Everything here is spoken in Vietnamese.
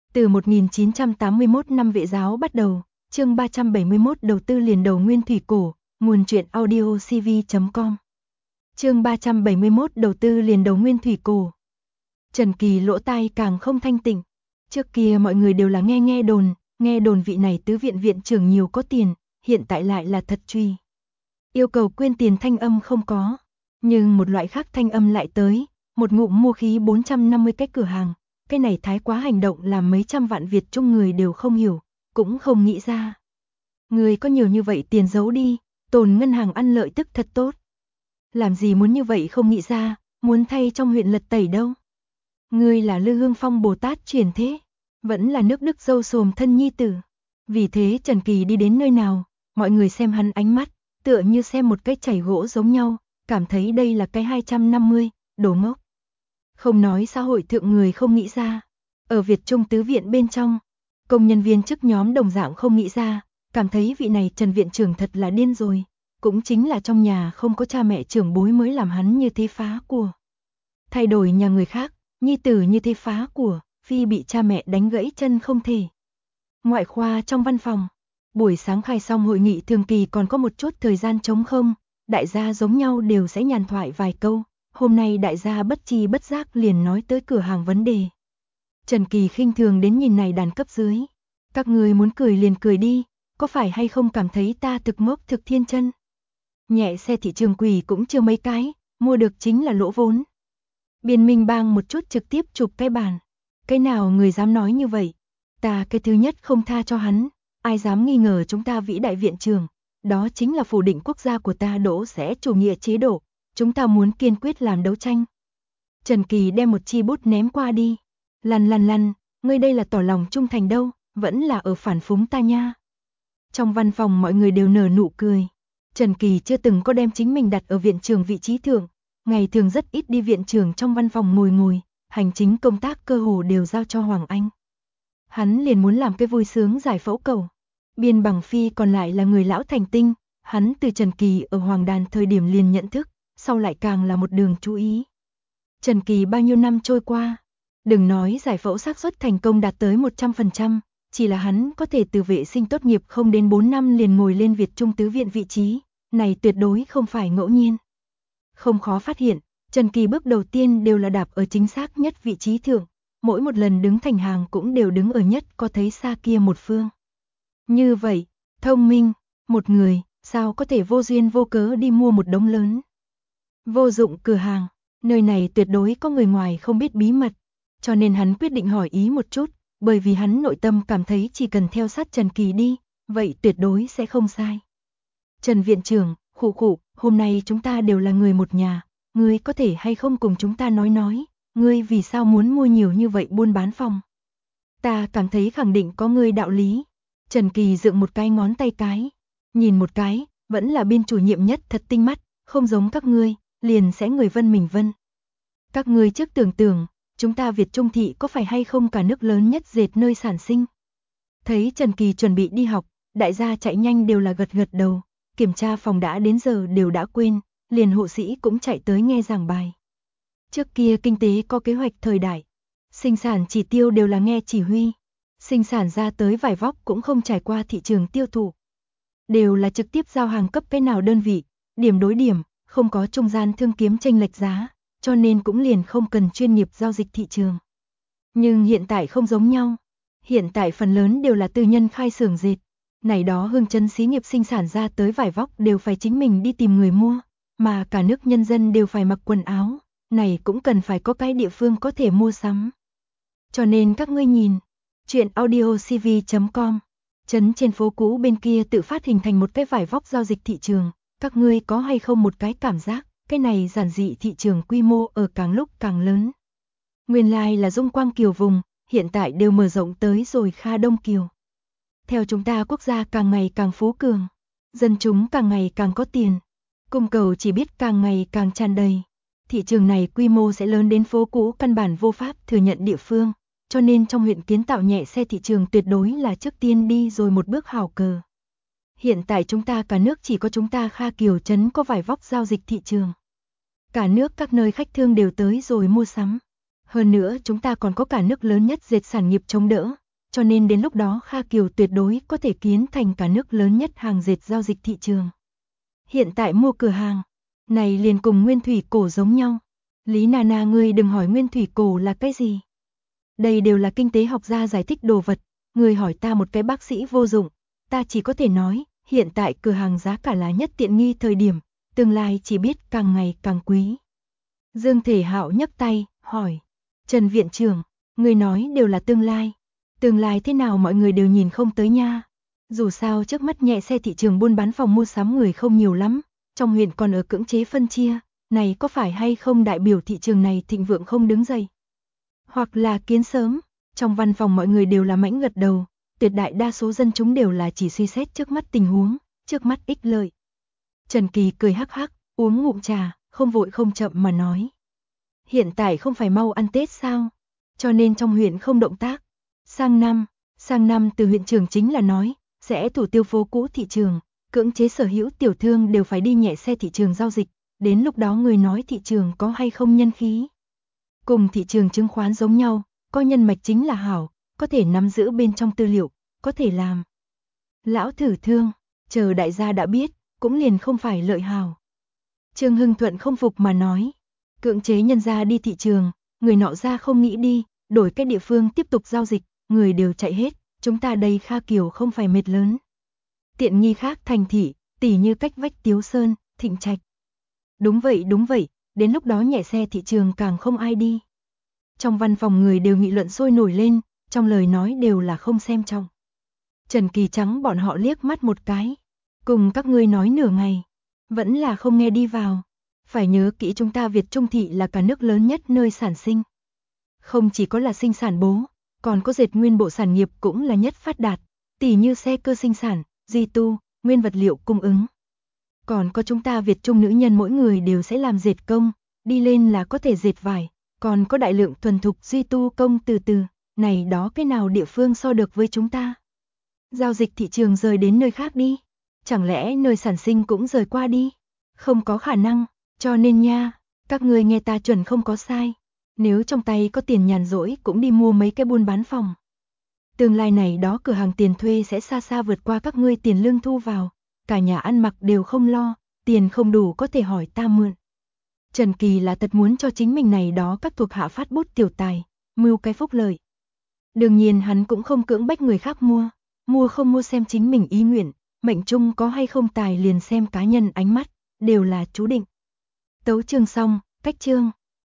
Từ 1981 năm Vệ giáo bắt đầu, chương 371 đầu tư liền đầu nguyên thủy cổ, nguồn truyện audio cv.com. Chương 371 đầu tư liền đầu nguyên thủy cổ. Trần Kỳ lỗ tai càng không thanh tịnh. Trước kia mọi người đều là nghe đồn vị này tứ viện viện trưởng nhiều có tiền, hiện tại lại là thật truy. Yêu cầu quyên tiền thanh âm không có, nhưng một loại khác thanh âm lại tới, một ngụm mua khí 450 cái cửa hàng. Cái này thái quá hành động làm mấy trăm vạn Việt Trung người đều không hiểu, cũng không nghĩ ra. Người có nhiều như vậy tiền giấu đi, tồn ngân hàng ăn lợi tức thật tốt. Làm gì muốn như vậy không nghĩ ra, muốn thay trong huyện lật tẩy đâu. Người là Lư Hương Phong Bồ Tát truyền thế, vẫn là nước Đức dâu xồm thân nhi tử. Vì thế Trần Kỳ đi đến nơi nào, mọi người xem hắn ánh mắt, tựa như xem một cái chảy gỗ giống nhau, cảm thấy đây là cái 250, đồ ngốc. Không nói xã hội thượng người không nghĩ ra. Ở Việt Trung tứ viện bên trong, công nhân viên chức nhóm đồng dạng không nghĩ ra, cảm thấy vị này Trần viện trưởng thật là điên rồi. Cũng chính là trong nhà không có cha mẹ trưởng bối mới làm hắn như thế phá của. Thay đổi nhà người khác, nhi tử như thế phá của, phi bị cha mẹ đánh gãy chân không thể. Ngoại khoa trong văn phòng, buổi sáng khai xong hội nghị thường kỳ còn có một chút thời gian trống không, đại gia giống nhau đều sẽ nhàn thoại vài câu. Hôm nay đại gia bất tri bất giác liền nói tới cửa hàng vấn đề. Trần Kỳ khinh thường đến nhìn này đàn cấp dưới. Các người muốn cười liền cười đi, có phải hay không cảm thấy ta thực ngốc thực thiên chân? Nhẹ xe thị trường quỷ cũng chưa mấy cái, mua được chính là lỗ vốn. Biên Minh Bang một chút trực tiếp chụp cái bàn. Cái nào người dám nói như vậy? Ta cái thứ nhất không tha cho hắn, ai dám nghi ngờ chúng ta vĩ đại viện trưởng, đó chính là phủ định quốc gia của ta đỗ sẽ chủ nghĩa chế độ. Chúng ta muốn kiên quyết làm đấu tranh. Trần Kỳ đem một chi bút ném qua đi. Lăn, ngươi đây là tỏ lòng trung thành đâu, vẫn là ở phản phúng ta nha. Trong văn phòng mọi người đều nở nụ cười. Trần Kỳ chưa từng có đem chính mình đặt ở viện trưởng vị trí thượng. Ngày thường rất ít đi viện trưởng trong văn phòng ngồi, hành chính công tác cơ hồ đều giao cho Hoàng Anh. Hắn liền muốn làm cái vui sướng giải phẫu cầu. Biên Bằng Phi còn lại là người lão thành tinh, hắn từ Trần Kỳ ở Hoàng Đàn thời điểm liền nhận thức. Sau lại càng là một đường chú ý. Trần Kỳ bao nhiêu năm trôi qua, đừng nói giải phẫu xác suất thành công đạt tới 100%, chỉ là hắn có thể từ vệ sinh tốt nghiệp không đến 4 năm liền ngồi lên Việt Trung tứ viện vị trí, này tuyệt đối không phải ngẫu nhiên. Không khó phát hiện, Trần Kỳ bước đầu tiên đều là đạp ở chính xác nhất vị trí thượng, mỗi một lần đứng thành hàng cũng đều đứng ở nhất có thấy xa kia một phương. Như vậy, thông minh, một người, sao có thể vô duyên vô cớ đi mua một đống lớn. Vô dụng cửa hàng, nơi này tuyệt đối có người ngoài không biết bí mật, cho nên hắn quyết định hỏi ý một chút, bởi vì hắn nội tâm cảm thấy chỉ cần theo sát Trần Kỳ đi, vậy tuyệt đối sẽ không sai. Trần viện trưởng, khụ, hôm nay chúng ta đều là người một nhà, ngươi có thể hay không cùng chúng ta nói, ngươi vì sao muốn mua nhiều như vậy buôn bán phòng? Ta cảm thấy khẳng định có ngươi đạo lý. Trần Kỳ dựng một cái ngón tay cái, nhìn một cái, vẫn là biên chủ nhiệm nhất thật tinh mắt, không giống các ngươi. Liền sẽ người vân mình vân. Các ngươi trước tưởng, chúng ta Việt Trung thị có phải hay không cả nước lớn nhất dệt nơi sản sinh. Thấy Trần Kỳ chuẩn bị đi học, đại gia chạy nhanh đều là gật đầu, kiểm tra phòng đã đến giờ đều đã quên, liền hộ sĩ cũng chạy tới nghe giảng bài. Trước kia kinh tế có kế hoạch thời đại, sinh sản chỉ tiêu đều là nghe chỉ huy, sinh sản ra tới vải vóc cũng không trải qua thị trường tiêu thụ. Đều là trực tiếp giao hàng cấp cái nào đơn vị, điểm đối điểm. Không có trung gian thương kiếm chênh lệch giá, cho nên cũng liền không cần chuyên nghiệp giao dịch thị trường. Nhưng hiện tại không giống nhau. Hiện tại phần lớn đều là tư nhân khai xưởng dệt. Này đó hương chấn xí nghiệp sinh sản ra tới vải vóc đều phải chính mình đi tìm người mua, mà cả nước nhân dân đều phải mặc quần áo, này cũng cần phải có cái địa phương có thể mua sắm. Cho nên các ngươi nhìn, chuyện audio cv.com, trấn trên phố cũ bên kia tự phát hình thành một cái vải vóc giao dịch thị trường. Các ngươi có hay không một cái cảm giác, cái này giản dị thị trường quy mô ở càng lúc càng lớn. Nguyên lai là Dung Quang Kiều vùng, hiện tại đều mở rộng tới rồi Kha Đông Kiều. Theo chúng ta quốc gia càng ngày càng phú cường, dân chúng càng ngày càng có tiền, cung cầu chỉ biết càng ngày càng tràn đầy. Thị trường này quy mô sẽ lớn đến phố cũ căn bản vô pháp thừa nhận địa phương, cho nên trong huyện kiến tạo nhẹ xe thị trường tuyệt đối là trước tiên đi rồi một bước hảo cờ. Hiện tại chúng ta cả nước chỉ có chúng ta Kha Kiều trấn có vải vóc giao dịch thị trường. Cả nước các nơi khách thương đều tới rồi mua sắm. Hơn nữa chúng ta còn có cả nước lớn nhất dệt sản nghiệp chống đỡ, cho nên đến lúc đó Kha Kiều tuyệt đối có thể kiến thành cả nước lớn nhất hàng dệt giao dịch thị trường. Hiện tại mua cửa hàng này liền cùng nguyên thủy cổ giống nhau. Lý Nana, ngươi đừng hỏi nguyên thủy cổ là cái gì. Đây đều là kinh tế học gia giải thích đồ vật, ngươi hỏi ta một cái bác sĩ vô dụng, ta chỉ có thể nói, hiện tại cửa hàng giá cả là nhất tiện nghi thời điểm, tương lai chỉ biết càng ngày càng quý. Dương Thể Hạo nhấc tay, hỏi, Trần viện trưởng, ngươi nói đều là tương lai thế nào mọi người đều nhìn không tới nha. Dù sao trước mắt nhẹ xe thị trường buôn bán phòng mua sắm người không nhiều lắm, trong huyện còn ở cưỡng chế phân chia, này có phải hay không đại biểu thị trường này thịnh vượng không đứng dậy? Hoặc là kiến sớm, trong văn phòng mọi người đều là mãnh gật đầu, tuyệt đại đa số dân chúng đều là chỉ suy xét trước mắt tình huống, trước mắt ích lợi. Trần Kỳ cười hắc hắc, uống ngụm trà, không vội không chậm mà nói. Hiện tại không phải mau ăn Tết sao? Cho nên trong huyện không động tác. Sang năm từ huyện trưởng chính là nói, sẽ thủ tiêu phố cũ thị trường, cưỡng chế sở hữu tiểu thương đều phải đi nhẹ xe thị trường giao dịch, đến lúc đó người nói thị trường có hay không nhân khí. Cùng thị trường chứng khoán giống nhau, có nhân mạch chính là hảo, có thể nắm giữ bên trong tư liệu, có thể làm. Lão thử thương, chờ đại gia đã biết, cũng liền không phải lợi hảo. Trương Hưng Thuận không phục mà nói, cưỡng chế nhân ra đi thị trường, người nọ ra không nghĩ đi, đổi cái địa phương tiếp tục giao dịch, người đều chạy hết, chúng ta đây Kha Kiều không phải mệt lớn. Tiện nghi khác thành thị, tỉ như cách vách Tiếu Sơn, Thịnh Trạch. Đúng vậy, đến lúc đó nhẹ xe thị trường càng không ai đi. Trong văn phòng người đều nghị luận sôi nổi lên, trong lời nói đều là không xem trọng. Trần Kỳ trắng bọn họ liếc mắt một cái, cùng các ngươi nói nửa ngày, vẫn là không nghe đi vào. Phải nhớ kỹ chúng ta Việt Trung Thị là cả nước lớn nhất nơi sản sinh. Không chỉ có là sinh sản bố, còn có dệt nguyên bộ sản nghiệp cũng là nhất phát đạt, tỉ như xe cơ sinh sản, di tu, nguyên vật liệu cung ứng. Còn có chúng ta Việt Trung nữ nhân mỗi người đều sẽ làm dệt công, đi lên là có thể dệt vải, còn có đại lượng thuần thục duy tu công từ từ, này đó cái nào địa phương so được với chúng ta. Giao dịch thị trường rời đến nơi khác đi, chẳng lẽ nơi sản sinh cũng rời qua đi, không có khả năng, cho nên nha, các ngươi nghe ta chuẩn không có sai, nếu trong tay có tiền nhàn rỗi cũng đi mua mấy cái buôn bán phòng. Tương lai này đó cửa hàng tiền thuê sẽ xa xa vượt qua các ngươi tiền lương thu vào, cả nhà ăn mặc đều không lo, tiền không đủ có thể hỏi ta mượn. Trần Kỳ là thật muốn cho chính mình này đó các thuộc hạ phát bút tiểu tài, mưu cái phúc lợi. Đương nhiên hắn cũng không cưỡng bách người khác mua không mua xem chính mình ý nguyện, mệnh trung có hay không tài liền xem cá nhân ánh mắt, đều là chú định. Tấu chương xong, cách chương.